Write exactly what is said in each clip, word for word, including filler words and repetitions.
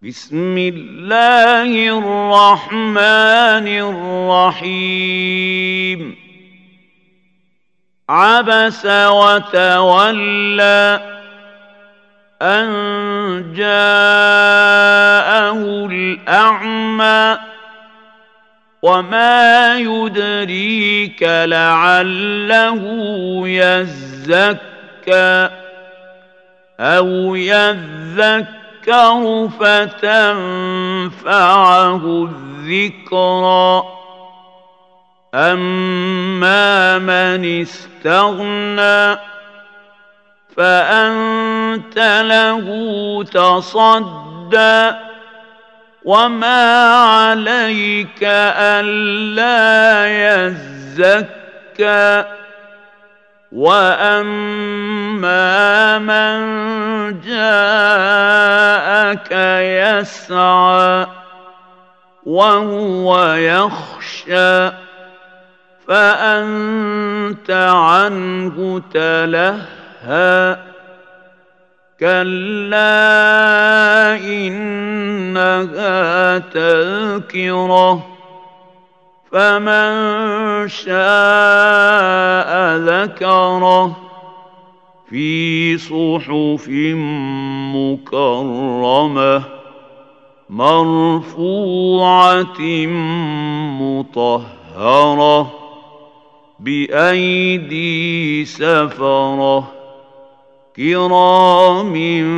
بسم الله الرحمن الرحيم عبس وتولى أن جاءه الأعمى وما يدريك لعله يزكى أو يذكر فتنفعه الذكرى أما من استغنى فأنت له تصدى وما عليك ألا يزكى وأما من جاءك يسعى وهو يخشى فأنت عنه تلهى كلا إنها تذكرة فمن شاء ذكره في صحف مكرمة مرفوعة مطهرة بأيدي سفرة كرام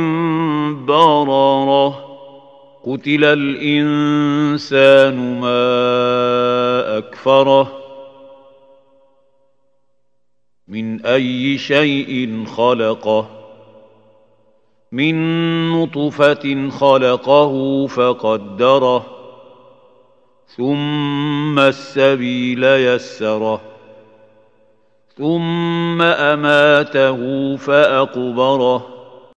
بررة قتل الإنسان ما أكفره من أي شيء خلقه من نطفة خلقه فقدره ثم السبيل يسره ثم أماته فأقبره